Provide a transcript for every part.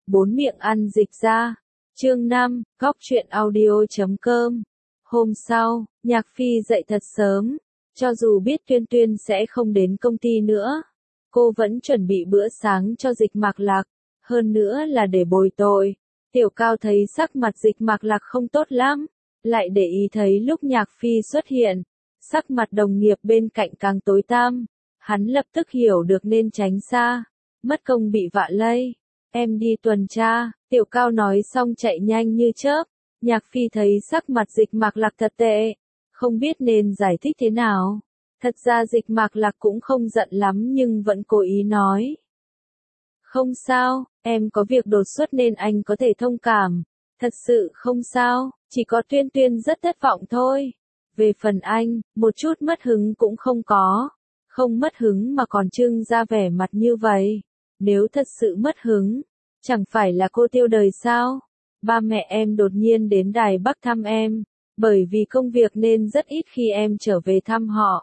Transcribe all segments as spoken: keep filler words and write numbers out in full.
Bốn miệng ăn dịch ra. Chương năm, góc truyện audio chấm com. Hôm sau, Nhạc Phi dậy thật sớm, cho dù biết Tuyên Tuyên sẽ không đến công ty nữa, cô vẫn chuẩn bị bữa sáng cho Dịch Mạc Lạc, hơn nữa là để bồi tội. Tiểu Cao thấy sắc mặt Dịch Mạc Lạc không tốt lắm, lại để ý thấy lúc Nhạc Phi xuất hiện, sắc mặt đồng nghiệp bên cạnh càng tối tăm, hắn lập tức hiểu được nên tránh xa, mất công bị vạ lây. Em đi tuần tra, Tiểu Cao nói xong chạy nhanh như chớp. Nhạc Phi thấy sắc mặt Dịch Mạc Lạc thật tệ, không biết nên giải thích thế nào. Thật ra Dịch Mạc Lạc cũng không giận lắm nhưng vẫn cố ý nói. Không sao, em có việc đột xuất nên anh có thể thông cảm. Thật sự không sao, chỉ có Tuyên Tuyên rất thất vọng thôi. Về phần anh, một chút mất hứng cũng không có. Không mất hứng mà còn trưng ra vẻ mặt như vậy. Nếu thật sự mất hứng, chẳng phải là cô tiêu đời sao? Ba mẹ em đột nhiên đến Đài Bắc thăm em, bởi vì công việc nên rất ít khi em trở về thăm họ.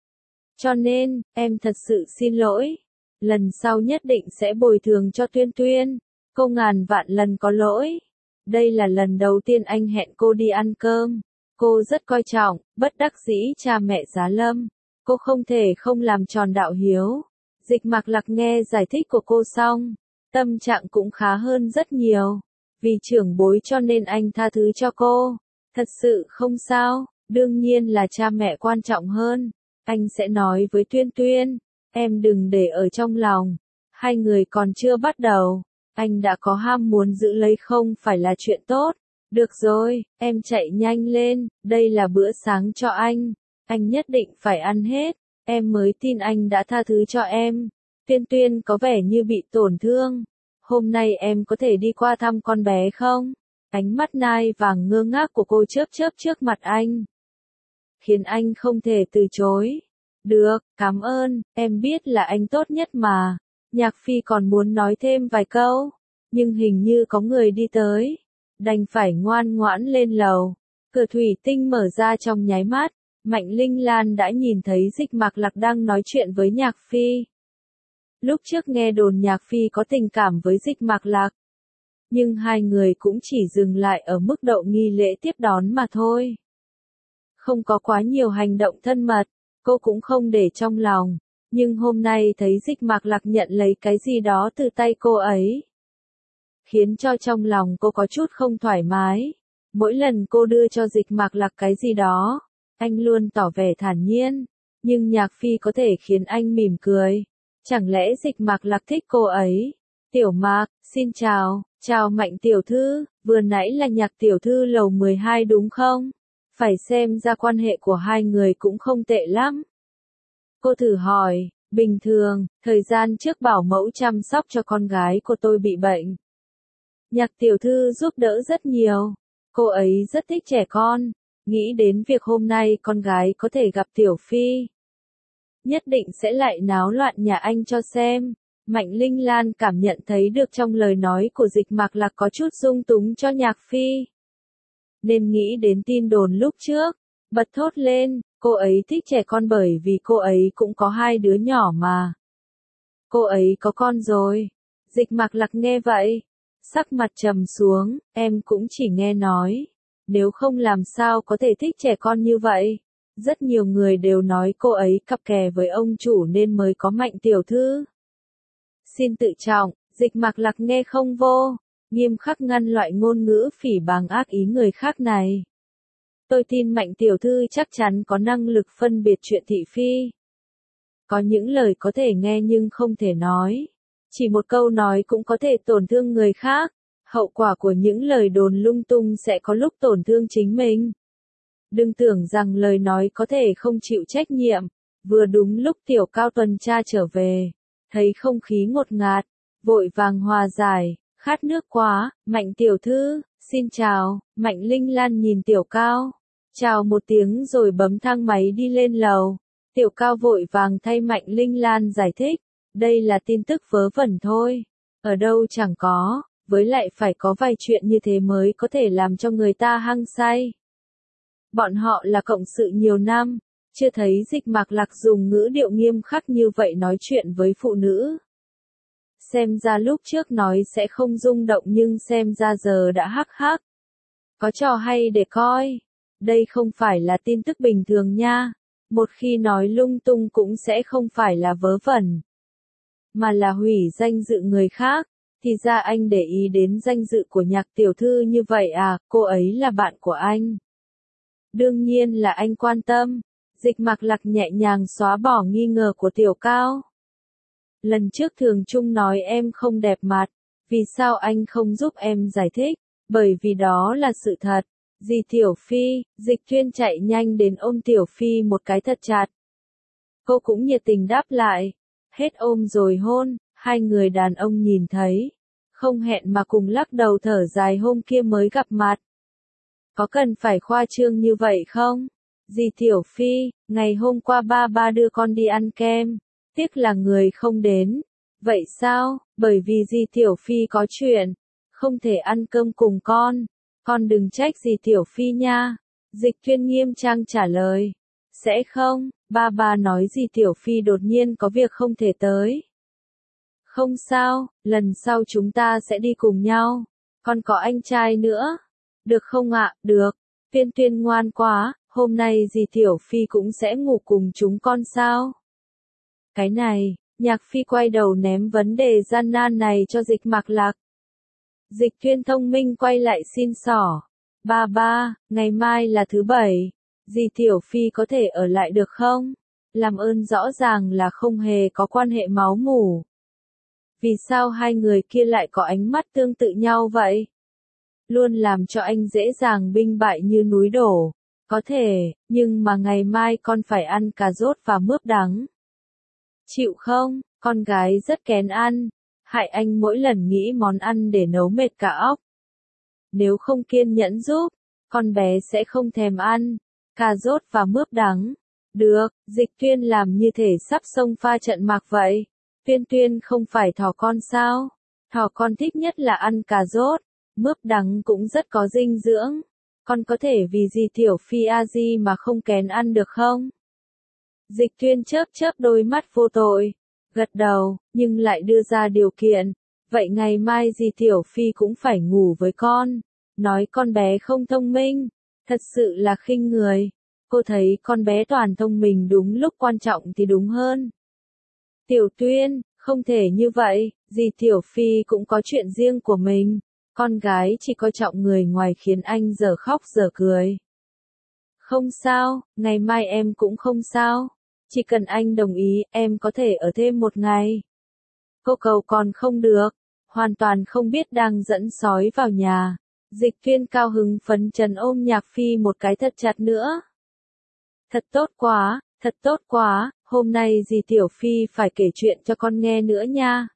Cho nên, em thật sự xin lỗi. Lần sau nhất định sẽ bồi thường cho Tuyên Tuyên. Cô ngàn vạn lần có lỗi. Đây là lần đầu tiên anh hẹn cô đi ăn cơm. Cô rất coi trọng, bất đắc dĩ cha mẹ Giá Lâm. Cô không thể không làm tròn đạo hiếu. Dịch Mạc Lạc nghe giải thích của cô xong, tâm trạng cũng khá hơn rất nhiều. Vì trưởng bối cho nên anh tha thứ cho cô. Thật sự không sao, đương nhiên là cha mẹ quan trọng hơn. Anh sẽ nói với Tuyên Tuyên, em đừng để ở trong lòng. Hai người còn chưa bắt đầu, anh đã có ham muốn giữ lấy không phải là chuyện tốt. Được rồi, em chạy nhanh lên, đây là bữa sáng cho anh. Anh nhất định phải ăn hết, em mới tin anh đã tha thứ cho em. Tuyên Tuyên có vẻ như bị tổn thương. Hôm nay em có thể đi qua thăm con bé không? Ánh mắt nai vàng ngơ ngác của cô chớp chớp trước mặt anh, khiến anh không thể từ chối. Được, cảm ơn, em biết là anh tốt nhất mà. Nhạc Phi còn muốn nói thêm vài câu, nhưng hình như có người đi tới, đành phải ngoan ngoãn lên lầu. Cửa thủy tinh mở ra trong nháy mắt, Mạnh Linh Lan đã nhìn thấy Dịch Mạc Lạc đang nói chuyện với Nhạc Phi. Lúc trước nghe đồn Nhạc Phi có tình cảm với Dịch Mạc Lạc, nhưng hai người cũng chỉ dừng lại ở mức độ nghi lễ tiếp đón mà thôi. Không có quá nhiều hành động thân mật, cô cũng không để trong lòng, nhưng hôm nay thấy Dịch Mạc Lạc nhận lấy cái gì đó từ tay cô ấy, khiến cho trong lòng cô có chút không thoải mái. Mỗi lần cô đưa cho Dịch Mạc Lạc cái gì đó, anh luôn tỏ vẻ thản nhiên, nhưng Nhạc Phi có thể khiến anh mỉm cười. Chẳng lẽ Dịch Mạc Lạc thích cô ấy? Tiểu Mạc, xin chào, chào Mạnh tiểu thư, vừa nãy là Nhạc tiểu thư lầu mười hai đúng không? Phải xem ra quan hệ của hai người cũng không tệ lắm. Cô thử hỏi, bình thường, thời gian trước bảo mẫu chăm sóc cho con gái của tôi bị bệnh. Nhạc tiểu thư giúp đỡ rất nhiều, cô ấy rất thích trẻ con, nghĩ đến việc hôm nay con gái có thể gặp Tiểu Phi, nhất định sẽ lại náo loạn nhà anh cho xem. Mạnh Linh Lan cảm nhận thấy được trong lời nói của Dịch Mạc Lạc có chút dung túng cho Nhạc Phi, nên nghĩ đến tin đồn lúc trước, bật thốt lên, cô ấy thích trẻ con bởi vì cô ấy cũng có hai đứa nhỏ mà. Cô ấy có con rồi. Dịch Mạc Lạc nghe vậy, sắc mặt trầm xuống, em cũng chỉ nghe nói, nếu không làm sao có thể thích trẻ con như vậy. Rất nhiều người đều nói cô ấy cặp kè với ông chủ nên mới có Mạnh tiểu thư. Xin tự trọng, Dịch Mạc Lạc nghe không vô, nghiêm khắc ngăn loại ngôn ngữ phỉ báng ác ý người khác này. Tôi tin Mạnh tiểu thư chắc chắn có năng lực phân biệt chuyện thị phi. Có những lời có thể nghe nhưng không thể nói. Chỉ một câu nói cũng có thể tổn thương người khác. Hậu quả của những lời đồn lung tung sẽ có lúc tổn thương chính mình. Đừng tưởng rằng lời nói có thể không chịu trách nhiệm. Vừa đúng lúc Tiểu Cao tuần tra trở về, thấy không khí ngột ngạt, vội vàng hòa giải, khát nước quá. Mạnh tiểu thư, xin chào. Mạnh Linh Lan nhìn Tiểu Cao, chào một tiếng rồi bấm thang máy đi lên lầu. Tiểu Cao vội vàng thay Mạnh Linh Lan giải thích, đây là tin tức vớ vẩn thôi, ở đâu chẳng có, với lại phải có vài chuyện như thế mới có thể làm cho người ta hăng say. Bọn họ là cộng sự nhiều năm, chưa thấy Dịch Mạc Lạc dùng ngữ điệu nghiêm khắc như vậy nói chuyện với phụ nữ. Xem ra lúc trước nói sẽ không rung động nhưng xem ra giờ đã hắc hắc. Có trò hay để coi. Đây không phải là tin tức bình thường nha. Một khi nói lung tung cũng sẽ không phải là vớ vẩn, mà là hủy danh dự người khác. Thì ra anh để ý đến danh dự của Nhạc tiểu thư như vậy à, cô ấy là bạn của anh. Đương nhiên là anh quan tâm. Dịch Mạc Lạc nhẹ nhàng xóa bỏ nghi ngờ của Tiểu Cao. Lần trước Thường Trung nói em không đẹp mặt, vì sao anh không giúp em giải thích? Bởi vì đó là sự thật. Dì Tiểu Phi, Dịch Thuyên chạy nhanh đến ôm Tiểu Phi một cái thật chặt. Cô cũng nhiệt tình đáp lại. Hết ôm rồi hôn, hai người đàn ông nhìn thấy. Không hẹn mà cùng lắc đầu thở dài hôm kia mới gặp mặt. Có cần phải khoa trương như vậy không? Dì Tiểu Phi, ngày hôm qua ba ba đưa con đi ăn kem. Tiếc là người không đến. Vậy sao? Bởi vì dì Tiểu Phi có chuyện. Không thể ăn cơm cùng con. Con đừng trách dì Tiểu Phi nha. Dịch Thuyên nghiêm trang trả lời. Sẽ không, ba ba nói dì Tiểu Phi đột nhiên có việc không thể tới. Không sao, lần sau chúng ta sẽ đi cùng nhau. Con có anh trai nữa. Được không ạ? Được. Tuyên Tuyên ngoan quá, hôm nay dì Tiểu Phi cũng sẽ ngủ cùng chúng con sao? Cái này, Nhạc Phi quay đầu ném vấn đề gian nan này cho Dịch Mạc Lạc. Dịch Thuyên thông minh quay lại xin xỏ. Ba ba, ngày mai là thứ bảy. Dì Tiểu Phi có thể ở lại được không? Làm ơn rõ ràng là không hề có quan hệ máu mủ. Vì sao hai người kia lại có ánh mắt tương tự nhau vậy? Luôn làm cho anh dễ dàng binh bại như núi đổ. Có thể, nhưng mà ngày mai con phải ăn cà rốt và mướp đắng. Chịu không? Con gái rất kén ăn. Hại anh mỗi lần nghĩ món ăn để nấu mệt cả óc. Nếu không kiên nhẫn giúp, con bé sẽ không thèm ăn. Cà rốt và mướp đắng. Được, Dịch Tuyên làm như thể sắp xông pha trận mạc vậy. Tuyên Tuyên không phải thỏ con sao? Thỏ con thích nhất là ăn cà rốt. Mướp đắng cũng rất có dinh dưỡng. Con có thể vì dì Tiểu Phi a di mà không kén ăn được không? Dịch Tuyên chớp chớp đôi mắt vô tội. Gật đầu, nhưng lại đưa ra điều kiện. Vậy ngày mai dì Tiểu Phi cũng phải ngủ với con. Nói con bé không thông minh. Thật sự là khinh người. Cô thấy con bé toàn thông minh đúng lúc quan trọng thì đúng hơn. Tiểu Tuyên, không thể như vậy. Dì Tiểu Phi cũng có chuyện riêng của mình. Con gái chỉ coi trọng người ngoài khiến anh giờ khóc giờ cười. Không sao, ngày mai em cũng không sao. Chỉ cần anh đồng ý, em có thể ở thêm một ngày. Cô cầu còn không được. Hoàn toàn không biết đang dẫn sói vào nhà. Dịch Tuyên cao hứng phấn chấn ôm Nhạc Phi một cái thật chặt nữa. Thật tốt quá, thật tốt quá, hôm nay dì Tiểu Phi phải kể chuyện cho con nghe nữa nha.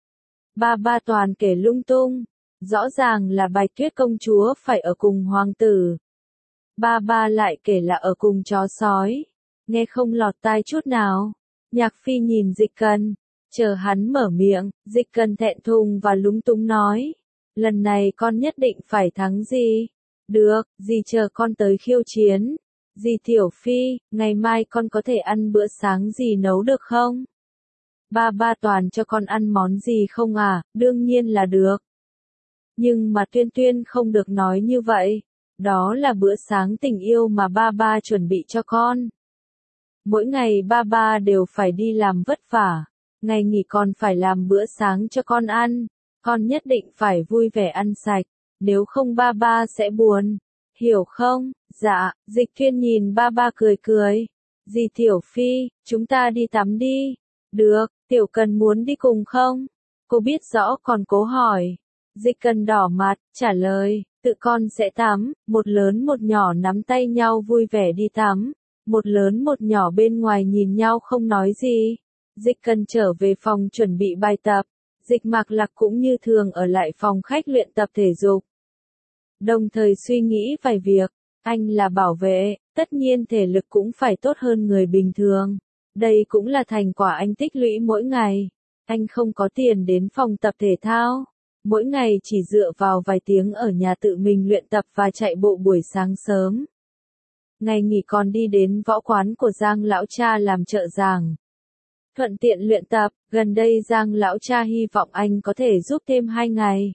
Ba ba toàn kể lung tung. Rõ ràng là Bạch Tuyết công chúa phải ở cùng hoàng tử. Ba ba lại kể là ở cùng chó sói. Nghe không lọt tai chút nào. Nhạc Phi nhìn Dịch Cần. Chờ hắn mở miệng, Dịch Cần thẹn thùng và lúng túng nói. Lần này con nhất định phải thắng dì. Được, dì chờ con tới khiêu chiến. Dì Tiểu Phi, ngày mai con có thể ăn bữa sáng dì nấu được không? Ba ba toàn cho con ăn món gì không à? Đương nhiên là được. Nhưng mà Tuyên Tuyên không được nói như vậy. Đó là bữa sáng tình yêu mà ba ba chuẩn bị cho con. Mỗi ngày ba ba đều phải đi làm vất vả. Ngày nghỉ còn phải làm bữa sáng cho con ăn. Con nhất định phải vui vẻ ăn sạch. Nếu không ba ba sẽ buồn. Hiểu không? Dạ, Dịch Thuyên nhìn ba ba cười cười. Dì Tiểu Phi, chúng ta đi tắm đi. Được, Tiểu Cần muốn đi cùng không? Cô biết rõ còn cố hỏi. Dịch Cần đỏ mặt, trả lời, tự con sẽ tắm. Một lớn một nhỏ nắm tay nhau vui vẻ đi tắm. Một lớn một nhỏ bên ngoài nhìn nhau không nói gì. Dịch Cần trở về phòng chuẩn bị bài tập. Dịch Mạc Lạc cũng như thường ở lại phòng khách luyện tập thể dục. Đồng thời suy nghĩ vài việc. Anh là bảo vệ, tất nhiên thể lực cũng phải tốt hơn người bình thường. Đây cũng là thành quả anh tích lũy mỗi ngày. Anh không có tiền đến phòng tập thể thao. Mỗi ngày chỉ dựa vào vài tiếng ở nhà tự mình luyện tập và chạy bộ buổi sáng sớm. Ngày nghỉ còn đi đến võ quán của Giang lão cha làm trợ giảng. thuận tiện luyện tập, gần đây Giang lão cha hy vọng anh có thể giúp thêm hai ngày.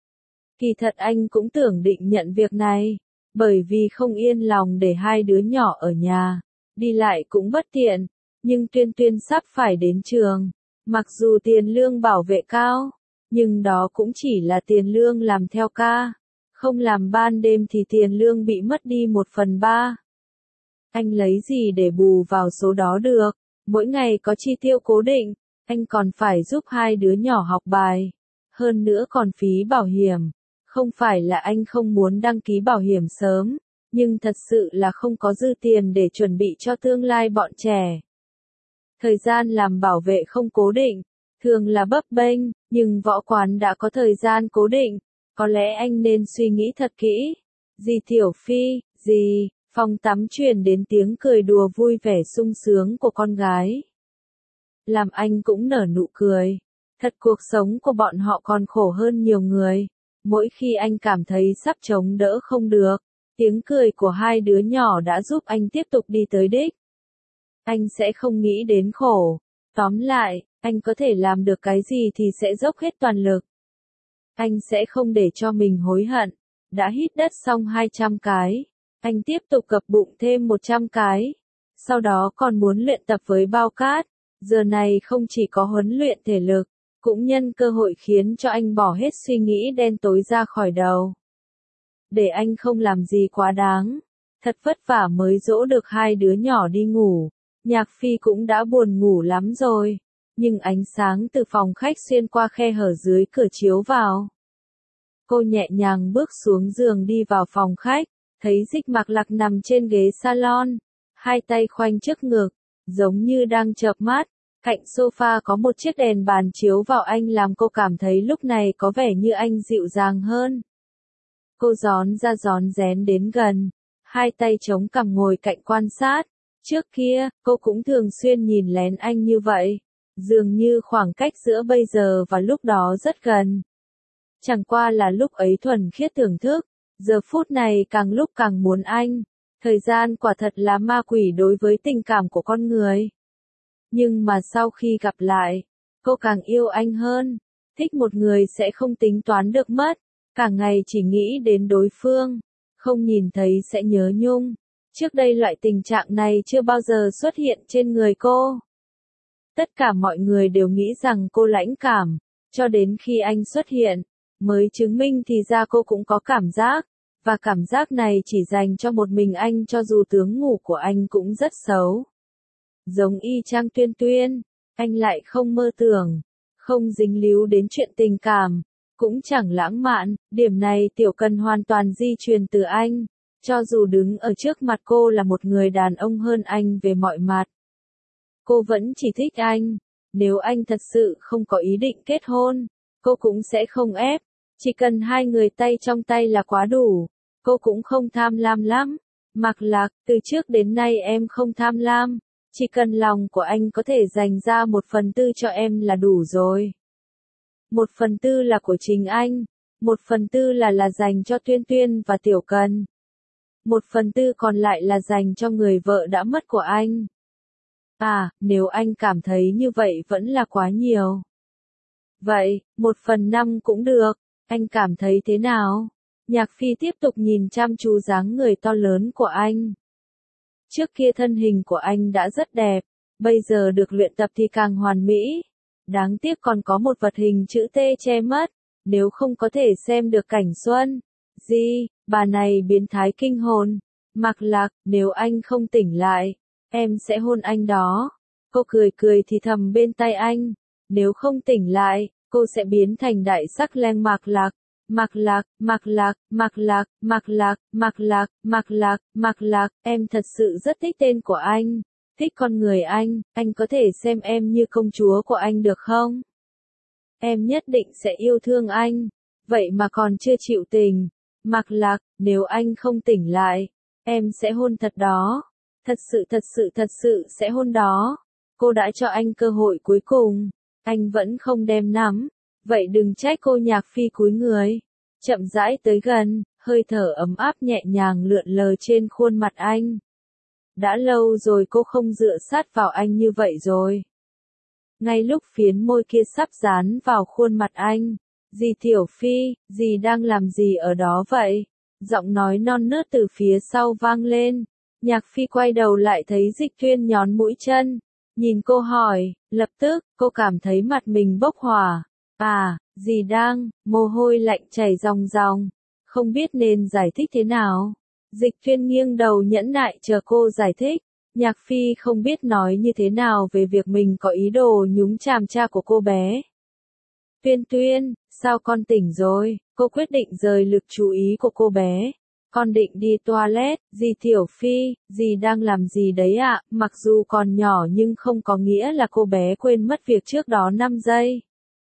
Kỳ thật anh cũng tưởng định nhận việc này, bởi vì không yên lòng để hai đứa nhỏ ở nhà, đi lại cũng bất tiện, nhưng Tuyên Tuyên sắp phải đến trường, mặc dù tiền lương bảo vệ cao, nhưng đó cũng chỉ là tiền lương làm theo ca, không làm ban đêm thì tiền lương bị mất đi một phần ba. Anh lấy gì để bù vào số đó được, mỗi ngày có chi tiêu cố định, anh còn phải giúp hai đứa nhỏ học bài, hơn nữa còn phí bảo hiểm. Không phải là anh không muốn đăng ký bảo hiểm sớm, nhưng thật sự là không có dư tiền để chuẩn bị cho tương lai bọn trẻ. Thời gian làm bảo vệ không cố định, thường là bấp bênh, nhưng võ quán đã có thời gian cố định, có lẽ anh nên suy nghĩ thật kỹ. Dì Tiểu Phi, dì, phòng tắm truyền đến tiếng cười đùa vui vẻ sung sướng của con gái. Làm anh cũng nở nụ cười, thật cuộc sống của bọn họ còn khổ hơn nhiều người. Mỗi khi anh cảm thấy sắp chống đỡ không được, tiếng cười của hai đứa nhỏ đã giúp anh tiếp tục đi tới đích. Anh sẽ không nghĩ đến khổ. Tóm lại, anh có thể làm được cái gì thì sẽ dốc hết toàn lực. Anh sẽ không để cho mình hối hận. Đã hít đất xong hai trăm cái, anh tiếp tục gập bụng thêm một trăm cái. Sau đó còn muốn luyện tập với bao cát. Giờ này không chỉ có huấn luyện thể lực, cũng nhân cơ hội khiến cho anh bỏ hết suy nghĩ đen tối ra khỏi đầu. Để anh không làm gì quá đáng. Thật vất vả mới dỗ được hai đứa nhỏ đi ngủ. Nhạc Phi cũng đã buồn ngủ lắm rồi. Nhưng ánh sáng từ phòng khách xuyên qua khe hở dưới cửa chiếu vào. Cô nhẹ nhàng bước xuống giường đi vào phòng khách. Thấy Dịch Mạc Lạc nằm trên ghế salon. Hai tay khoanh trước ngực. Giống như đang chợp mắt. Cạnh sofa có một chiếc đèn bàn chiếu vào anh làm cô cảm thấy lúc này có vẻ như anh dịu dàng hơn. Cô gión ra gión rén đến gần, hai tay chống cằm ngồi cạnh quan sát. Trước kia, cô cũng thường xuyên nhìn lén anh như vậy. Dường như khoảng cách giữa bây giờ và lúc đó rất gần. Chẳng qua là lúc ấy thuần khiết thưởng thức, giờ phút này càng lúc càng muốn anh. Thời gian quả thật là ma quỷ đối với tình cảm của con người. Nhưng mà sau khi gặp lại, cô càng yêu anh hơn. Thích một người sẽ không tính toán được mất, cả ngày chỉ nghĩ đến đối phương, không nhìn thấy sẽ nhớ nhung. Trước đây loại tình trạng này chưa bao giờ xuất hiện trên người cô. Tất cả mọi người đều nghĩ rằng cô lãnh cảm, cho đến khi anh xuất hiện, mới chứng minh thì ra cô cũng có cảm giác, và cảm giác này chỉ dành cho một mình anh cho dù tướng ngủ của anh cũng rất xấu. Giống y chang Tuyên Tuyên, anh lại không mơ tưởng, không dính líu đến chuyện tình cảm, cũng chẳng lãng mạn, điểm này Tiểu Cần hoàn toàn di truyền từ anh, cho dù đứng ở trước mặt cô là một người đàn ông hơn anh về mọi mặt. Cô vẫn chỉ thích anh, nếu anh thật sự không có ý định kết hôn, cô cũng sẽ không ép, chỉ cần hai người tay trong tay là quá đủ, cô cũng không tham lam lắm. Mạc Lạc, từ trước đến nay em không tham lam. Chỉ cần lòng của anh có thể dành ra một phần tư cho em là đủ rồi. Một phần tư là của chính anh. Một phần tư là là dành cho Tuyên Tuyên và Tiểu Cần. Một phần tư còn lại là dành cho người vợ đã mất của anh. À, nếu anh cảm thấy như vậy vẫn là quá nhiều. Vậy, một phần năm cũng được. Anh cảm thấy thế nào? Nhạc Phi tiếp tục nhìn chăm chú dáng người to lớn của anh. Trước kia thân hình của anh đã rất đẹp, bây giờ được luyện tập thì càng hoàn mỹ. Đáng tiếc còn có một vật hình chữ T che mất, nếu không có thể xem được cảnh xuân. Gì, bà này biến thái kinh hồn. Mạc Lạc, nếu anh không tỉnh lại, em sẽ hôn anh đó. Cô cười cười thì thầm bên tai anh. Nếu không tỉnh lại, cô sẽ biến thành đại sắc leng Mạc Lạc. Mạc Lạc, Mạc Lạc, Mạc Lạc, Mạc Lạc, Mạc Lạc, Mạc Lạc, Mạc Lạc, em thật sự rất thích tên của anh, thích con người anh, anh có thể xem em như công chúa của anh được không? Em nhất định sẽ yêu thương anh, vậy mà còn chưa chịu tình. Mạc Lạc, nếu anh không tỉnh lại, em sẽ hôn thật đó, thật sự thật sự thật sự sẽ hôn đó. Cô đã cho anh cơ hội cuối cùng, anh vẫn không đem nắm. Vậy đừng trách cô. Nhạc Phi cúi người, chậm rãi tới gần, hơi thở ấm áp nhẹ nhàng lượn lờ trên khuôn mặt anh. Đã lâu rồi cô không dựa sát vào anh như vậy rồi. Ngay lúc phiến môi kia sắp dán vào khuôn mặt anh. Dì Tiểu Phi, dì đang làm gì ở đó vậy? Giọng nói non nớt từ phía sau vang lên. Nhạc Phi quay đầu lại thấy Dịch Tuyên nhón mũi chân. Nhìn cô hỏi, lập tức, cô cảm thấy mặt mình bốc hỏa. À, dì đang, mồ hôi lạnh chảy ròng ròng. Không biết nên giải thích thế nào. Dịch Tuyên nghiêng đầu nhẫn nại chờ cô giải thích. Nhạc Phi không biết nói như thế nào về việc mình có ý đồ nhúng chàm cha của cô bé. Tuyên Tuyên, sao con tỉnh rồi? Cô quyết định rời lực chú ý của cô bé. Con định đi toilet, dì Tiểu Phi, dì đang làm gì đấy ạ? Mặc dù còn nhỏ nhưng không có nghĩa là cô bé quên mất việc trước đó năm giây.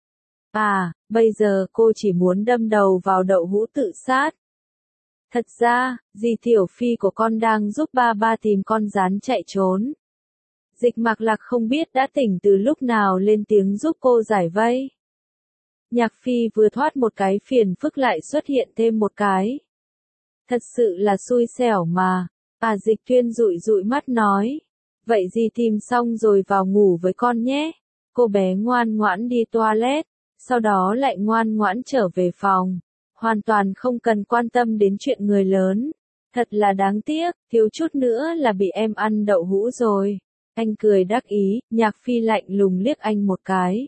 À, bây giờ cô chỉ muốn đâm đầu vào đậu hũ tự sát. Thật ra, dì Tiểu Phi của con đang giúp ba ba tìm con gián chạy trốn. Dịch Mạc Lạc không biết đã tỉnh từ lúc nào lên tiếng giúp cô giải vây. Nhạc Phi vừa thoát một cái phiền phức lại xuất hiện thêm một cái. Thật sự là xui xẻo mà. À, Dịch Tuyên dụi dụi mắt nói. Vậy dì tìm xong rồi vào ngủ với con nhé. Cô bé ngoan ngoãn đi toilet, sau đó lại ngoan ngoãn trở về phòng. Hoàn toàn không cần quan tâm đến chuyện người lớn. Thật là đáng tiếc, thiếu chút nữa là bị em ăn đậu hũ rồi. Anh cười đắc ý, Nhạc Phi lạnh lùng liếc anh một cái.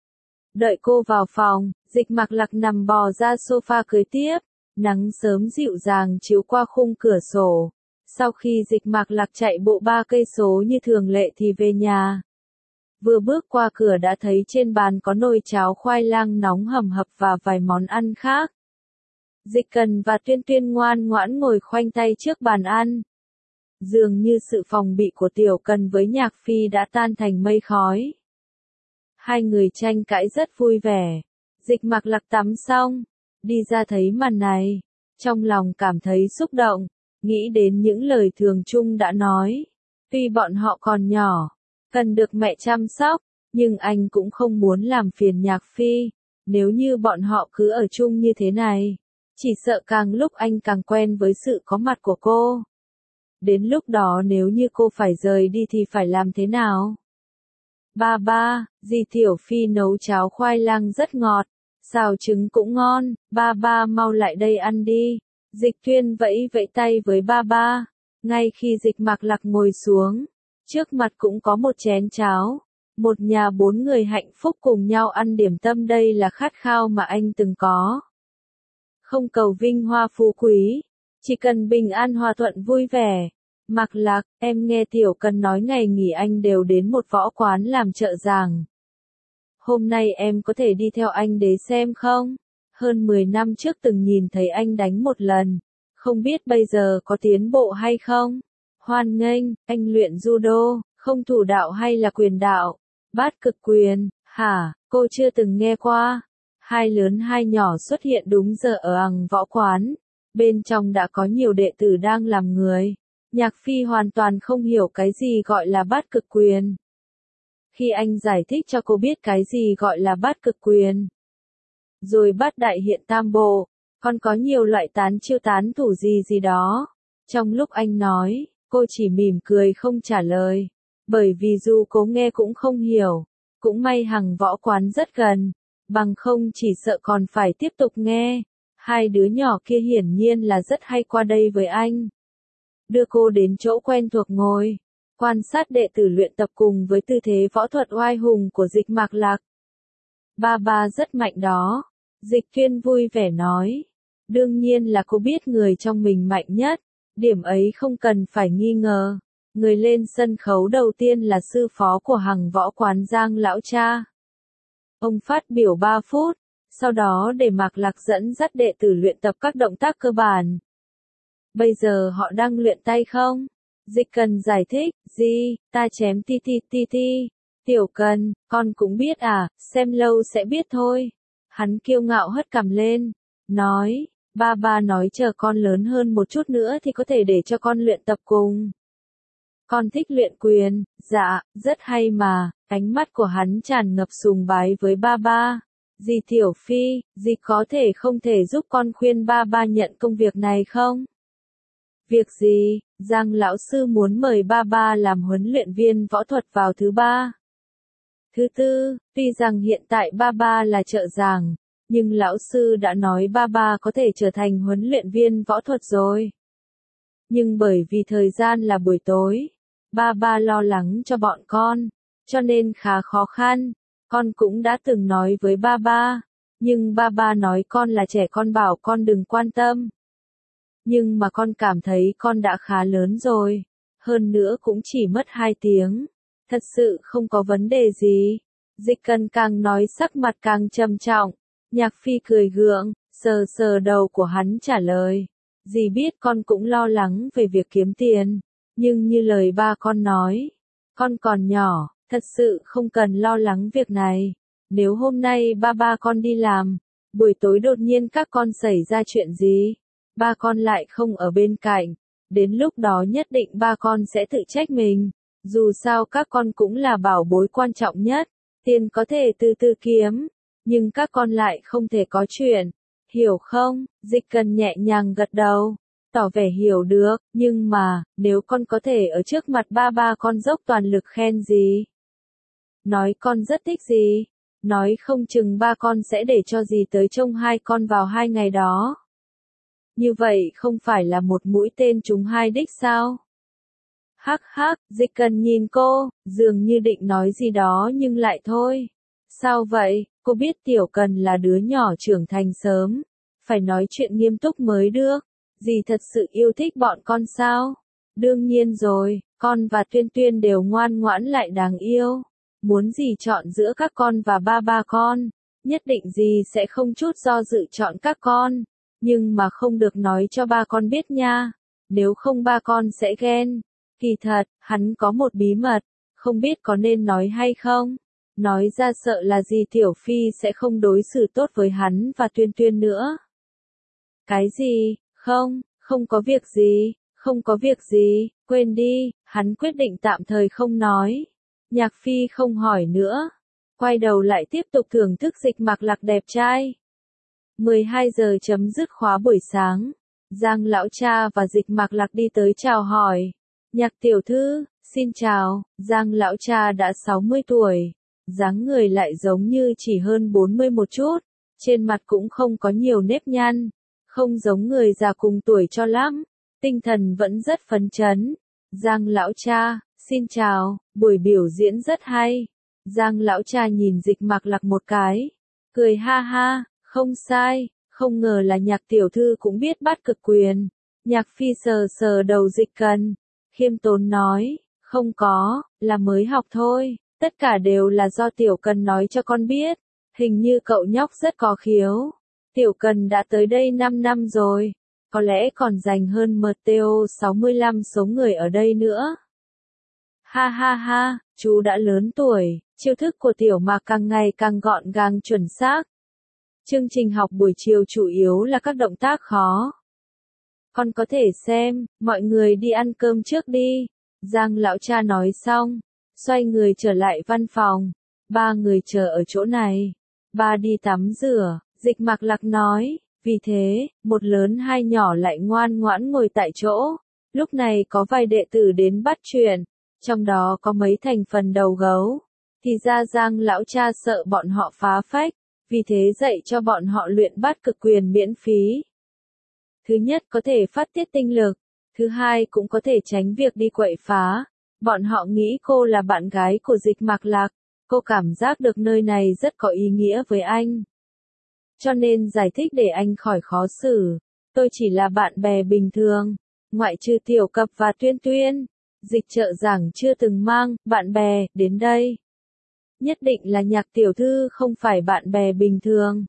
Đợi cô vào phòng, Dịch Mạc Lạc nằm bò ra sofa cười tiếp. Nắng sớm dịu dàng chiếu qua khung cửa sổ. Sau khi Dịch Mạc Lạc chạy bộ ba cây số như thường lệ thì về nhà. Vừa bước qua cửa đã thấy trên bàn có nồi cháo khoai lang nóng hầm hập và vài món ăn khác. Dịch Cần và Tuyên Tuyên ngoan ngoãn ngồi khoanh tay trước bàn ăn. Dường như sự phòng bị của Tiểu Cần với Nhạc Phi đã tan thành mây khói. Hai người tranh cãi rất vui vẻ. Dịch Mạc Lạc tắm xong, đi ra thấy màn này, trong lòng cảm thấy xúc động, nghĩ đến những lời Thường Trung đã nói. Tuy bọn họ còn nhỏ, cần được mẹ chăm sóc, nhưng anh cũng không muốn làm phiền Nhạc Phi. Nếu như bọn họ cứ ở chung như thế này, chỉ sợ càng lúc anh càng quen với sự có mặt của cô. Đến lúc đó nếu như cô phải rời đi thì phải làm thế nào? Ba ba, dì Tiểu Phi nấu cháo khoai lang rất ngọt, xào trứng cũng ngon, ba ba mau lại đây ăn đi. Dịch Tuyên vẫy vẫy tay với ba ba. Ngay khi Dịch Mạc Lạc ngồi xuống, trước mặt cũng có một chén cháo. Một nhà bốn người hạnh phúc cùng nhau ăn điểm tâm, đây là khát khao mà anh từng có. Không cầu vinh hoa phú quý, chỉ cần bình an hòa thuận vui vẻ. Mạc Lạc, em nghe Tiểu Cần nói ngày nghỉ anh đều đến một võ quán làm trợ giảng. Hôm nay em có thể đi theo anh để xem không? Hơn mười năm trước từng nhìn thấy anh đánh một lần. Không biết bây giờ có tiến bộ hay không? Hoan nghênh, anh luyện judo, không thủ đạo hay là quyền đạo? Bát cực quyền, hả, cô chưa từng nghe qua. Hai lớn hai nhỏ xuất hiện đúng giờ ở ằng võ quán. Bên trong đã có nhiều đệ tử đang làm người. Nhạc Phi hoàn toàn không hiểu cái gì gọi là bát cực quyền. Khi anh giải thích cho cô biết cái gì gọi là bát cực quyền, rồi bát đại hiện tam bộ, còn có nhiều loại tán chiêu tán thủ gì gì đó. Trong lúc anh nói, cô chỉ mỉm cười không trả lời, bởi vì dù cô nghe cũng không hiểu. Cũng may hằng võ quán rất gần, bằng không chỉ sợ còn phải tiếp tục nghe. Hai đứa nhỏ kia hiển nhiên là rất hay qua đây với anh. Đưa cô đến chỗ quen thuộc ngồi, quan sát đệ tử luyện tập cùng với tư thế võ thuật oai hùng của Dịch Mạc Lạc. Ba ba rất mạnh đó. Dịch Tuyên vui vẻ nói. Đương nhiên là cô biết người trong mình mạnh nhất, điểm ấy không cần phải nghi ngờ. Người lên sân khấu đầu tiên là sư phó của hằng võ quán Giang lão cha. Ông phát biểu ba phút, sau đó để Mạc Lạc dẫn dắt đệ tử luyện tập các động tác cơ bản. Bây giờ họ đang luyện tay không? Dịch Cần giải thích, gì, ta chém ti ti ti ti. Tiểu Cần, con cũng biết à, xem lâu sẽ biết thôi. Hắn kiêu ngạo hất cằm lên, nói, ba ba nói chờ con lớn hơn một chút nữa thì có thể để cho con luyện tập cùng. Con thích luyện quyền, dạ, rất hay mà. Ánh mắt của hắn tràn ngập sùng bái với ba ba. Dì Tiểu Phi, dì có thể không thể giúp con khuyên ba ba nhận công việc này không? Việc gì? Giang lão sư muốn mời ba ba làm huấn luyện viên võ thuật vào thứ ba. Thứ tư, tuy rằng hiện tại ba ba là trợ giảng, nhưng lão sư đã nói ba ba có thể trở thành huấn luyện viên võ thuật rồi. Nhưng bởi vì thời gian là buổi tối, ba ba lo lắng cho bọn con, cho nên khá khó khăn. Con cũng đã từng nói với ba ba, nhưng ba ba nói con là trẻ con bảo con đừng quan tâm. Nhưng mà con cảm thấy con đã khá lớn rồi, hơn nữa cũng chỉ mất hai tiếng, thật sự không có vấn đề gì. Dịch Cần càng nói sắc mặt càng trầm trọng, Nhạc Phi cười gượng, sờ sờ đầu của hắn trả lời, dì biết con cũng lo lắng về việc kiếm tiền, nhưng như lời ba con nói, con còn nhỏ, thật sự không cần lo lắng việc này. Nếu hôm nay ba ba con đi làm, buổi tối đột nhiên các con xảy ra chuyện gì, ba con lại không ở bên cạnh, đến lúc đó nhất định ba con sẽ tự trách mình. Dù sao các con cũng là bảo bối quan trọng nhất, tiền có thể từ từ kiếm, nhưng các con lại không thể có chuyện, hiểu không? Dịch Cần nhẹ nhàng gật đầu, tỏ vẻ hiểu được, nhưng mà, nếu con có thể ở trước mặt ba ba con dốc toàn lực khen gì? Nói con rất thích gì? Nói không chừng ba con sẽ để cho gì tới trông hai con vào hai ngày đó. Như vậy không phải là một mũi tên trúng hai đích sao? Hắc hắc, Dịch Cần nhìn cô, dường như định nói gì đó nhưng lại thôi. Sao vậy, cô biết Tiểu Cần là đứa nhỏ trưởng thành sớm, phải nói chuyện nghiêm túc mới được. Dì thật sự yêu thích bọn con sao? Đương nhiên rồi, con và Tuyên Tuyên đều ngoan ngoãn lại đáng yêu. Muốn dì chọn giữa các con và ba ba con, nhất định dì sẽ không chút do dự chọn các con. Nhưng mà không được nói cho ba con biết nha, nếu không ba con sẽ ghen. Kỳ thật, hắn có một bí mật, không biết có nên nói hay không. Nói ra sợ là dì Tiểu Phi sẽ không đối xử tốt với hắn và Tuyên Tuyên nữa. Cái gì? Không, không có việc gì, không có việc gì, quên đi, hắn quyết định tạm thời không nói. Nhạc Phi không hỏi nữa, quay đầu lại tiếp tục thưởng thức Dịch Mạc Lạc đẹp trai. mười hai giờ chấm dứt khóa buổi sáng, Giang lão cha và Dịch Mạc Lạc đi tới chào hỏi. Nhạc tiểu thư, xin chào. Giang lão cha đã sáu mươi tuổi, dáng người lại giống như chỉ hơn bốn mươi một chút, trên mặt cũng không có nhiều nếp nhăn, không giống người già cùng tuổi cho lắm, tinh thần vẫn rất phấn chấn. Giang lão cha, xin chào, buổi biểu diễn rất hay. Giang lão cha nhìn Dịch Mạc Lạc một cái, cười ha ha, không sai, không ngờ là Nhạc tiểu thư cũng biết bắt cực quyền. Nhạc Phi sờ sờ đầu Dịch Cần, khiêm tốn nói, không có, là mới học thôi, tất cả đều là do Tiểu Cần nói cho con biết, hình như cậu nhóc rất có khiếu. Tiểu Cần đã tới đây năm năm rồi, có lẽ còn dành hơn em tê o sáu mươi lăm số người ở đây nữa. Ha ha ha, chú đã lớn tuổi, chiêu thức của Tiểu Mạc càng ngày càng gọn gàng chuẩn xác. Chương trình học buổi chiều chủ yếu là các động tác khó. Con có thể xem, mọi người đi ăn cơm trước đi. Giang lão cha nói xong, xoay người trở lại văn phòng. Ba người chờ ở chỗ này. Ba đi tắm rửa, Dịch Mạc Lạc nói. Vì thế, một lớn hai nhỏ lại ngoan ngoãn ngồi tại chỗ. Lúc này có vài đệ tử đến bắt chuyện, trong đó có mấy thành phần đầu gấu. Thì ra Giang lão cha sợ bọn họ phá phách, vì thế dạy cho bọn họ luyện bắt cực quyền miễn phí. Thứ nhất có thể phát tiết tinh lực, thứ hai cũng có thể tránh việc đi quậy phá. Bọn họ nghĩ cô là bạn gái của Dịch Mạc Lạc, cô cảm giác được nơi này rất có ý nghĩa với anh. Cho nên giải thích để anh khỏi khó xử. Tôi chỉ là bạn bè bình thường, ngoại trừ Tiểu Cập và Tuyên Tuyên. Dịch trợ giảng chưa từng mang bạn bè đến đây. Nhất định là Nhạc tiểu thư không phải bạn bè bình thường.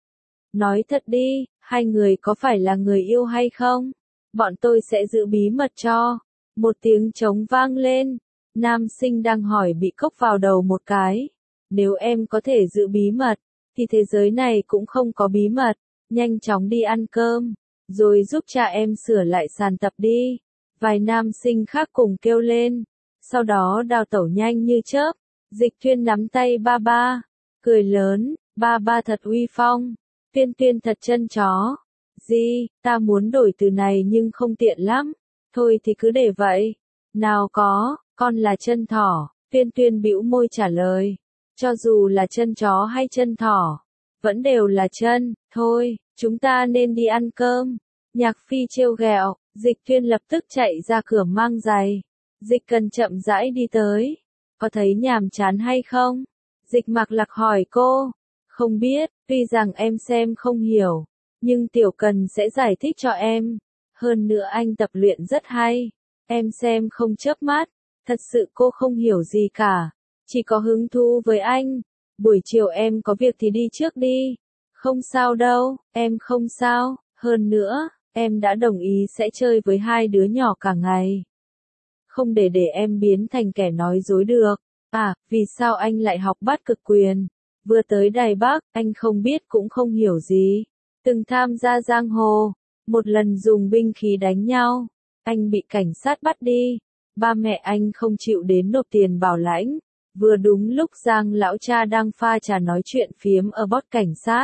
Nói thật đi, hai người có phải là người yêu hay không? Bọn tôi sẽ giữ bí mật cho. Một tiếng trống vang lên. Nam sinh đang hỏi bị cốc vào đầu một cái. Nếu em có thể giữ bí mật, thì thế giới này cũng không có bí mật. Nhanh chóng đi ăn cơm, rồi giúp cha em sửa lại sàn tập đi. Vài nam sinh khác cùng kêu lên. Sau đó đào tẩu nhanh như chớp. Dịch Tuyên nắm tay ba ba, cười lớn, ba ba thật uy phong. Tuyên Tuyên thật chân chó. Gì, ta muốn đổi từ này nhưng không tiện lắm. Thôi thì cứ để vậy. Nào có, con là chân thỏ. Tuyên Tuyên bĩu môi trả lời. Cho dù là chân chó hay chân thỏ, vẫn đều là chân, thôi, chúng ta nên đi ăn cơm. Nhạc Phi trêu ghẹo, Dịch Thuyên lập tức chạy ra cửa mang giày. Dịch Cần chậm rãi đi tới. Có thấy nhàm chán hay không? Dịch Mạc Lạc hỏi cô. Không biết, tuy rằng em xem không hiểu, nhưng Tiểu Cần sẽ giải thích cho em. Hơn nữa anh tập luyện rất hay. Em xem không chớp mắt. Thật sự cô không hiểu gì cả. Chỉ có hứng thú với anh. Buổi chiều em có việc thì đi trước đi. Không sao đâu, em không sao. Hơn nữa, em đã đồng ý sẽ chơi với hai đứa nhỏ cả ngày. Không để để em biến thành kẻ nói dối được. À, vì sao anh lại học bát cực quyền? Vừa tới Đài Bắc, anh không biết cũng không hiểu gì. Từng tham gia giang hồ, một lần dùng binh khí đánh nhau. Anh bị cảnh sát bắt đi. Ba mẹ anh không chịu đến nộp tiền bảo lãnh. Vừa đúng lúc Giang lão cha đang pha trà nói chuyện phiếm ở bót cảnh sát.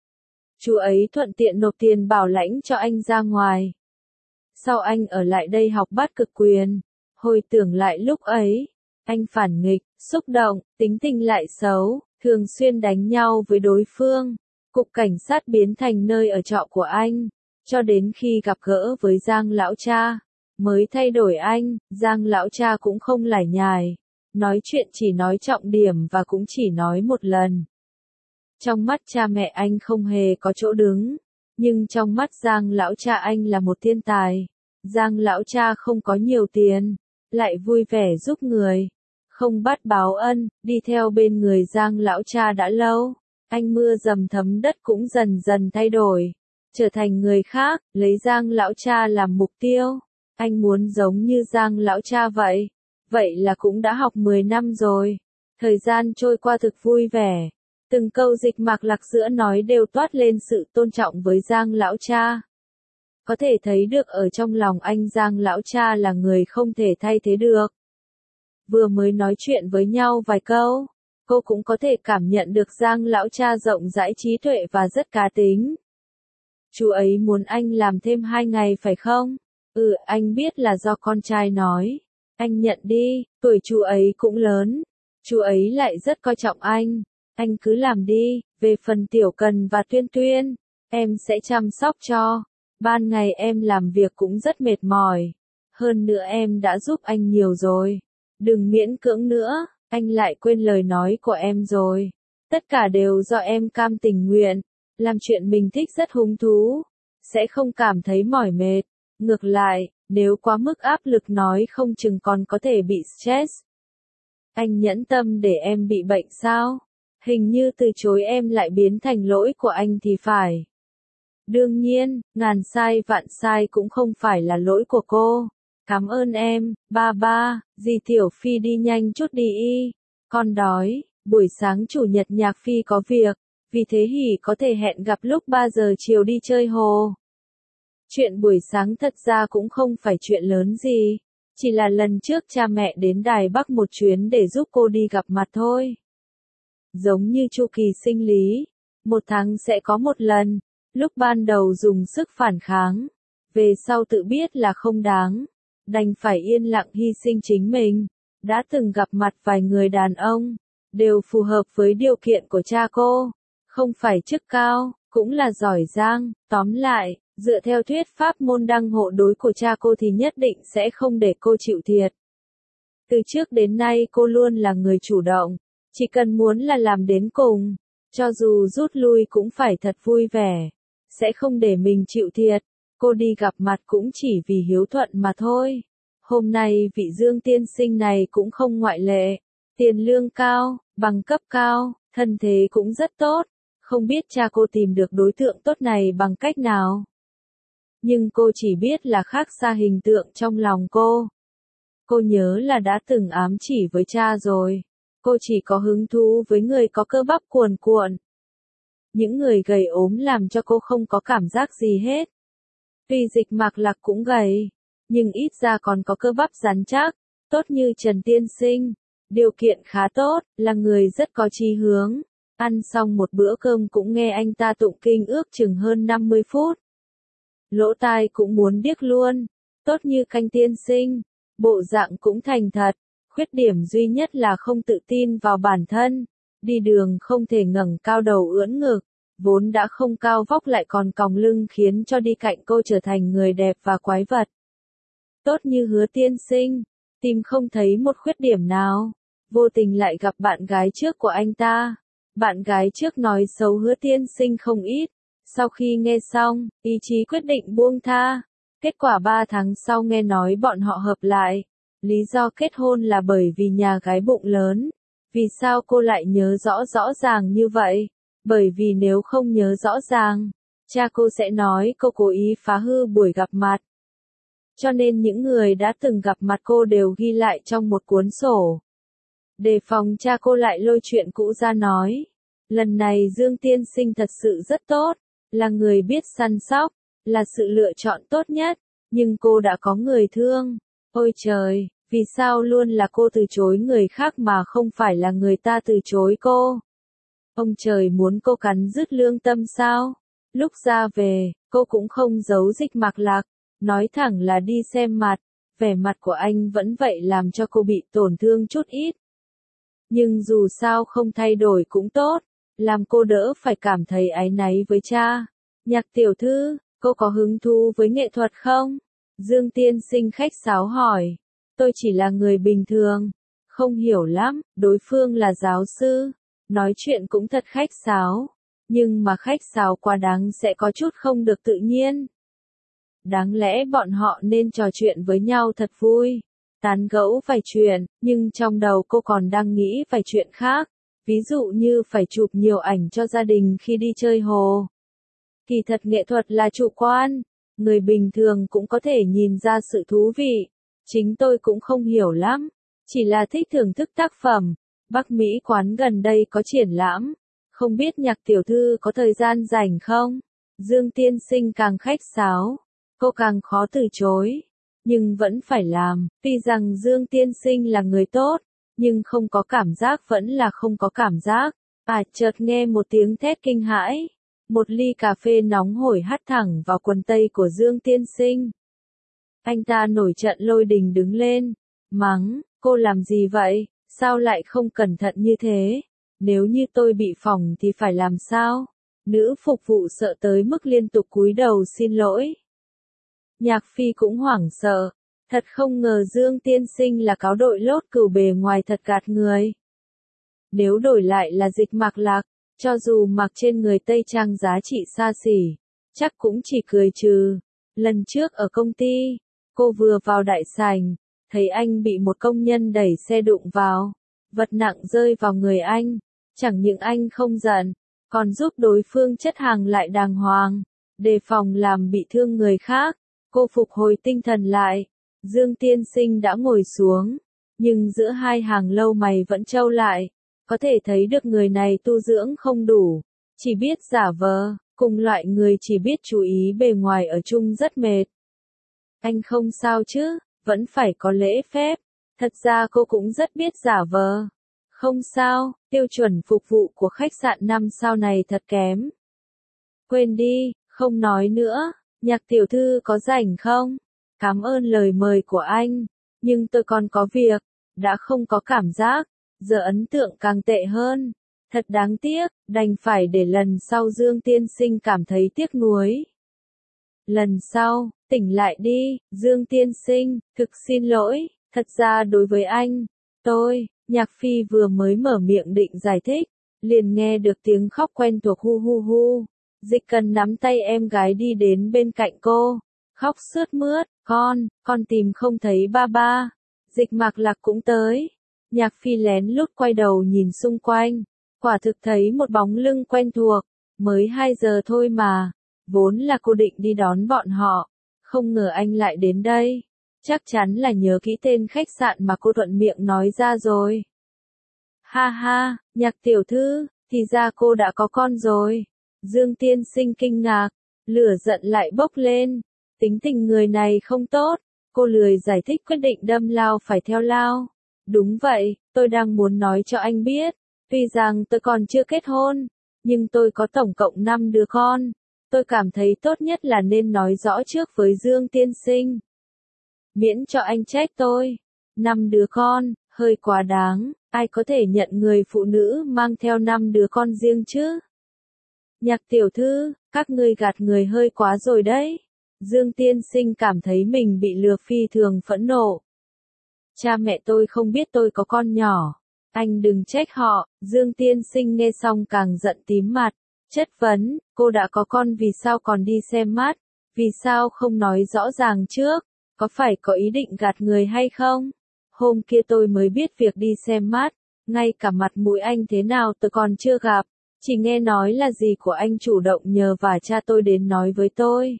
Chú ấy thuận tiện nộp tiền bảo lãnh cho anh ra ngoài. Sau anh ở lại đây học bát cực quyền. Hồi tưởng lại lúc ấy, anh phản nghịch, xúc động, tính tình lại xấu, thường xuyên đánh nhau với đối phương. Cục cảnh sát biến thành nơi ở trọ của anh, cho đến khi gặp gỡ với Giang lão cha, mới thay đổi anh. Giang lão cha cũng không lải nhải, nói chuyện chỉ nói trọng điểm và cũng chỉ nói một lần. Trong mắt cha mẹ anh không hề có chỗ đứng, nhưng trong mắt Giang lão cha anh là một thiên tài. Giang lão cha không có nhiều tiền, lại vui vẻ giúp người, không bắt báo ân, đi theo bên người Giang lão cha đã lâu. Anh mưa dầm thấm đất cũng dần dần thay đổi, trở thành người khác, lấy Giang lão cha làm mục tiêu. Anh muốn giống như Giang lão cha vậy. Vậy là cũng đã học mười năm rồi. Thời gian trôi qua thực vui vẻ. Từng câu Dịch Mạc Lạc giữa nói đều toát lên sự tôn trọng với Giang lão cha. Có thể thấy được ở trong lòng anh Giang lão cha là người không thể thay thế được. Vừa mới nói chuyện với nhau vài câu, cô cũng có thể cảm nhận được Giang lão cha rộng rãi trí tuệ và rất cá tính. Chú ấy muốn anh làm thêm hai ngày phải không? Ừ, anh biết là do con trai nói. Anh nhận đi, tuổi chú ấy cũng lớn. Chú ấy lại rất coi trọng anh. Anh cứ làm đi, về phần Tiểu Cần và Tuyên Tuyên, em sẽ chăm sóc cho. Ban ngày em làm việc cũng rất mệt mỏi. Hơn nữa em đã giúp anh nhiều rồi. Đừng miễn cưỡng nữa, anh lại quên lời nói của em rồi. Tất cả đều do em cam tình nguyện, làm chuyện mình thích rất hứng thú, sẽ không cảm thấy mỏi mệt. Ngược lại, nếu quá mức áp lực nói không chừng còn có thể bị stress. Anh nhẫn tâm để em bị bệnh sao? Hình như từ chối em lại biến thành lỗi của anh thì phải. Đương nhiên, ngàn sai vạn sai cũng không phải là lỗi của cô. Cảm ơn em, ba ba, dì Tiểu Phi đi nhanh chút đi y. Con đói, buổi sáng chủ nhật Nhạc Phi có việc, vì thế Hỉ có thể hẹn gặp lúc ba giờ chiều đi chơi hồ. Chuyện buổi sáng thật ra cũng không phải chuyện lớn gì, chỉ là lần trước cha mẹ đến Đài Bắc một chuyến để giúp cô đi gặp mặt thôi. Giống như chu kỳ sinh lý, một tháng sẽ có một lần, lúc ban đầu dùng sức phản kháng, về sau tự biết là không đáng, đành phải yên lặng hy sinh chính mình. Đã từng gặp mặt vài người đàn ông, đều phù hợp với điều kiện của cha cô, không phải chức cao, cũng là giỏi giang, tóm lại, dựa theo thuyết pháp môn đăng hộ đối của cha cô thì nhất định sẽ không để cô chịu thiệt. Từ trước đến nay cô luôn là người chủ động, chỉ cần muốn là làm đến cùng, cho dù rút lui cũng phải thật vui vẻ, sẽ không để mình chịu thiệt. Cô đi gặp mặt cũng chỉ vì hiếu thuận mà thôi. Hôm nay vị Dương tiên sinh này cũng không ngoại lệ, tiền lương cao, bằng cấp cao, thân thế cũng rất tốt, không biết cha cô tìm được đối tượng tốt này bằng cách nào. Nhưng cô chỉ biết là khác xa hình tượng trong lòng cô. Cô nhớ là đã từng ám chỉ với cha rồi, cô chỉ có hứng thú với người có cơ bắp cuồn cuộn. Những người gầy ốm làm cho cô không có cảm giác gì hết. Tuy Dịch Mạc Lạc cũng gầy, nhưng ít ra còn có cơ bắp rắn chắc, tốt như Trần Tiên Sinh, điều kiện khá tốt, là người rất có chí hướng. Ăn xong một bữa cơm cũng nghe anh ta tụng kinh ước chừng hơn năm mươi phút. Lỗ tai cũng muốn điếc luôn, tốt như Canh Tiên Sinh, bộ dạng cũng thành thật, khuyết điểm duy nhất là không tự tin vào bản thân, Đi đường không thể ngẩng cao đầu ưỡn ngực, vốn đã không cao vóc lại còn còng lưng khiến cho đi cạnh cô trở thành người đẹp và quái vật. Tốt như Hứa tiên sinh, tìm không thấy một khuyết điểm nào, vô tình lại gặp bạn gái trước của anh ta. Bạn gái trước nói xấu Hứa tiên sinh không ít, sau khi nghe xong, ý chí quyết định buông tha. Kết quả ba tháng sau nghe nói bọn họ hợp lại. Lý do kết hôn là bởi vì nhà gái bụng lớn. Vì sao cô lại nhớ rõ rõ ràng như vậy? Bởi vì nếu không nhớ rõ ràng, cha cô sẽ nói cô cố ý phá hư buổi gặp mặt. Cho nên những người đã từng gặp mặt cô đều ghi lại trong một cuốn sổ. Đề phòng cha cô lại lôi chuyện cũ ra nói. Lần này Dương tiên sinh thật sự rất tốt, là người biết săn sóc, là sự lựa chọn tốt nhất, nhưng cô đã có người thương. Ôi trời, vì sao luôn là cô từ chối người khác mà không phải là người ta từ chối cô? Ông trời muốn cô cắn rứt lương tâm sao? Lúc ra về, cô cũng không giấu Dịch Mạc Lạc, nói thẳng là đi xem mặt. Vẻ mặt của anh vẫn vậy làm cho cô bị tổn thương chút ít. Nhưng dù sao không thay đổi cũng tốt, làm cô đỡ phải cảm thấy áy náy với cha. Nhạc tiểu thư, cô có hứng thú với nghệ thuật không? Dương tiên sinh khách sáo hỏi. Tôi chỉ là người bình thường, không hiểu lắm, đối phương là giáo sư, nói chuyện cũng thật khách sáo, nhưng mà khách sáo quá đáng sẽ có chút không được tự nhiên. Đáng lẽ bọn họ nên trò chuyện với nhau thật vui, tán gẫu vài chuyện, nhưng trong đầu cô còn đang nghĩ vài chuyện khác, ví dụ như phải chụp nhiều ảnh cho gia đình khi đi chơi hồ. Kỳ thật nghệ thuật là chủ quan, người bình thường cũng có thể nhìn ra sự thú vị. Chính tôi cũng không hiểu lắm, chỉ là thích thưởng thức tác phẩm. Bắc Mỹ quán gần đây có triển lãm, không biết Nhạc tiểu thư có thời gian rảnh không? Dương tiên sinh càng khách sáo, cô càng khó từ chối, nhưng vẫn phải làm. Tuy rằng Dương tiên sinh là người tốt, nhưng không có cảm giác vẫn là không có cảm giác. À, chợt nghe một tiếng thét kinh hãi, một ly cà phê nóng hổi hắt thẳng vào quần tây của Dương tiên sinh. Anh ta nổi trận lôi đình đứng lên, mắng, cô làm gì vậy, sao lại không cẩn thận như thế, nếu như tôi bị phỏng thì phải làm sao? Nữ phục vụ sợ tới mức liên tục cúi đầu xin lỗi. Nhạc Phi cũng hoảng sợ, thật không ngờ Dương tiên sinh là cáo đội lốt cừu bề ngoài thật gạt người. Nếu đổi lại là Dịch Mạc Lạc, cho dù mặc trên người tây trang giá trị xa xỉ, chắc cũng chỉ cười trừ. Lần trước ở công ty, cô vừa vào đại sảnh, thấy anh bị một công nhân đẩy xe đụng vào, vật nặng rơi vào người anh, chẳng những anh không giận, còn giúp đối phương chất hàng lại đàng hoàng, đề phòng làm bị thương người khác. Cô phục hồi tinh thần lại, Dương tiên sinh đã ngồi xuống, nhưng giữa hai hàng lông mày vẫn trâu lại, có thể thấy được người này tu dưỡng không đủ, chỉ biết giả vờ, cùng loại người chỉ biết chú ý bề ngoài ở chung rất mệt. Anh không sao chứ, vẫn phải có lễ phép, thật ra cô cũng rất biết giả vờ. Không sao, tiêu chuẩn phục vụ của khách sạn năm sao này thật kém. Quên đi, không nói nữa, Nhạc tiểu thư có rảnh không? Cảm ơn lời mời của anh, nhưng tôi còn có việc, đã không có cảm giác, giờ ấn tượng càng tệ hơn. Thật đáng tiếc, đành phải để lần sau Dương tiên sinh cảm thấy tiếc nuối. Lần sau, tỉnh lại đi, Dương tiên sinh, thực xin lỗi, thật ra đối với anh, tôi, Nhạc Phi vừa mới mở miệng định giải thích, liền nghe được tiếng khóc quen thuộc hu hu hu. Dịch Cần nắm tay em gái đi đến bên cạnh cô, khóc sướt mướt, con, con tìm không thấy ba ba. Dịch Mạc Lạc cũng tới. Nhạc Phi lén lút quay đầu nhìn xung quanh, quả thực thấy một bóng lưng quen thuộc, mới hai giờ thôi mà, vốn là cô định đi đón bọn họ, không ngờ anh lại đến đây, chắc chắn là nhớ kỹ tên khách sạn mà cô thuận miệng nói ra rồi. Ha ha, Nhạc tiểu thư, thì ra cô đã có con rồi. Dương tiên sinh kinh ngạc, lửa giận lại bốc lên, tính tình người này không tốt, cô lười giải thích quyết định đâm lao phải theo lao. Đúng vậy, tôi đang muốn nói cho anh biết, tuy rằng tôi còn chưa kết hôn, nhưng tôi có tổng cộng năm đứa con, tôi cảm thấy tốt nhất là nên nói rõ trước với Dương tiên sinh. Miễn cho anh trách tôi, năm đứa con, hơi quá đáng, Ai có thể nhận người phụ nữ mang theo năm đứa con riêng chứ? Nhạc tiểu thư, các ngươi gạt người hơi quá rồi đấy. Dương tiên sinh cảm thấy mình bị lừa phi thường phẫn nộ. Cha mẹ tôi không biết tôi có con nhỏ. Anh đừng trách họ. Dương tiên sinh nghe xong càng giận tím mặt. Chất vấn, cô đã có con vì sao còn đi xem mắt? Vì sao không nói rõ ràng trước? Có phải có ý định gạt người hay không? Hôm kia tôi mới biết việc đi xem mắt. Ngay cả mặt mũi anh thế nào tôi còn chưa gặp. Chỉ nghe nói là dì của anh chủ động nhờ và cha tôi đến nói với tôi.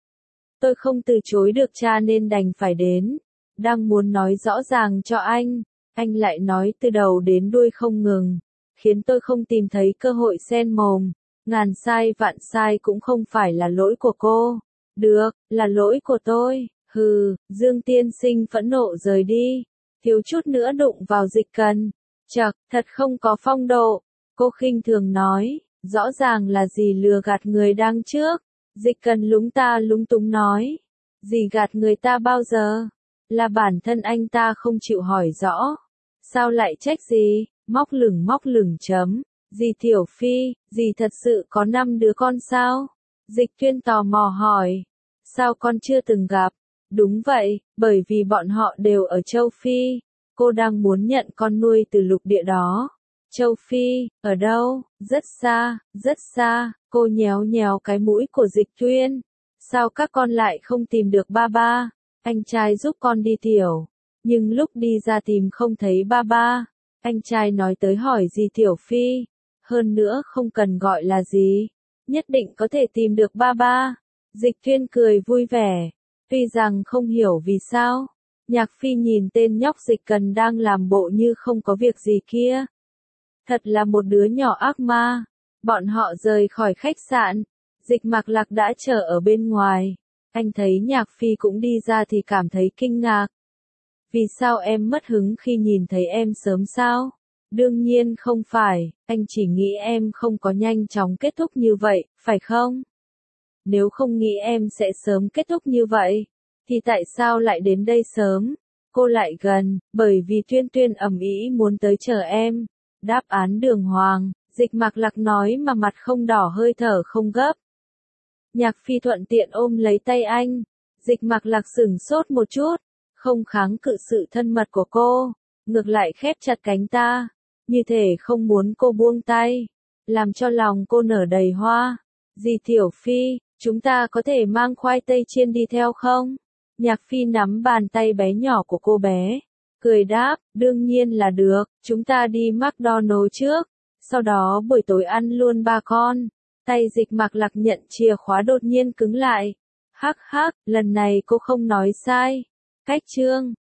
Tôi không từ chối được cha nên đành phải đến. Đang muốn nói rõ ràng cho anh. Anh lại nói từ đầu đến đuôi không ngừng. Khiến tôi không tìm thấy cơ hội xen mồm. Ngàn sai vạn sai cũng không phải là lỗi của cô. Được, là lỗi của tôi. Hừ, Dương tiên sinh phẫn nộ rời đi. Thiếu chút nữa đụng vào Dịch Cần. Chậc, thật không có phong độ. Cô khinh thường nói, rõ ràng là dì lừa gạt người đang trước. Dịch Cần lúng ta lúng túng nói. Dì gạt người ta bao giờ? Là bản thân anh ta không chịu hỏi rõ. Sao lại trách dì? Móc lửng móc lửng chấm. Dì Tiểu Phi, dì thật sự có năm đứa con sao? Dịch Tuyên tò mò hỏi. Sao con chưa từng gặp? Đúng vậy, bởi vì bọn họ đều ở châu Phi. Cô đang muốn nhận con nuôi từ lục địa đó. Châu Phi, ở đâu? Rất xa, rất xa. Cô nhéo nhéo cái mũi của Dịch Tuyên. Sao các con lại không tìm được ba ba? Anh trai giúp con đi tiểu. Nhưng lúc đi ra tìm không thấy ba ba. Anh trai nói tới hỏi gì Tiểu Phi. Hơn nữa không cần gọi là gì. Nhất định có thể tìm được ba ba. Dịch Tuyên cười vui vẻ. Tuy rằng không hiểu vì sao. Nhạc Phi nhìn tên nhóc Dịch Cần đang làm bộ như không có việc gì kia. Thật là một đứa nhỏ ác ma. Bọn họ rời khỏi khách sạn. Dịch Mạc Lạc đã chờ ở bên ngoài. Anh thấy Nhạc Phi cũng đi ra thì cảm thấy kinh ngạc. Vì sao em mất hứng khi nhìn thấy em sớm sao? Đương nhiên không phải, anh chỉ nghĩ em không có nhanh chóng kết thúc như vậy, phải không? Nếu không nghĩ em sẽ sớm kết thúc như vậy, thì tại sao lại đến đây sớm? Cô lại gần, bởi vì Tuyên Tuyên ầm ĩ muốn tới chờ em. Đáp án đường hoàng, Dịch Mạc Lạc nói mà mặt không đỏ hơi thở không gấp. Nhạc Phi thuận tiện ôm lấy tay anh. Dịch Mạc Lạc sửng sốt một chút, không kháng cự sự thân mật của cô, ngược lại khép chặt cánh ta, như thể không muốn cô buông tay, làm cho lòng cô nở đầy hoa. Dì Tiểu Phi, chúng ta có thể mang khoai tây chiên đi theo không? Nhạc Phi nắm bàn tay bé nhỏ của cô bé, cười đáp, đương nhiên là được, chúng ta đi McDonald's trước, sau đó buổi tối ăn luôn ba con. Tay Dịch Mạc Lạc nhận chìa khóa đột nhiên cứng lại. Hắc hắc, lần này cô không nói sai. Cách chương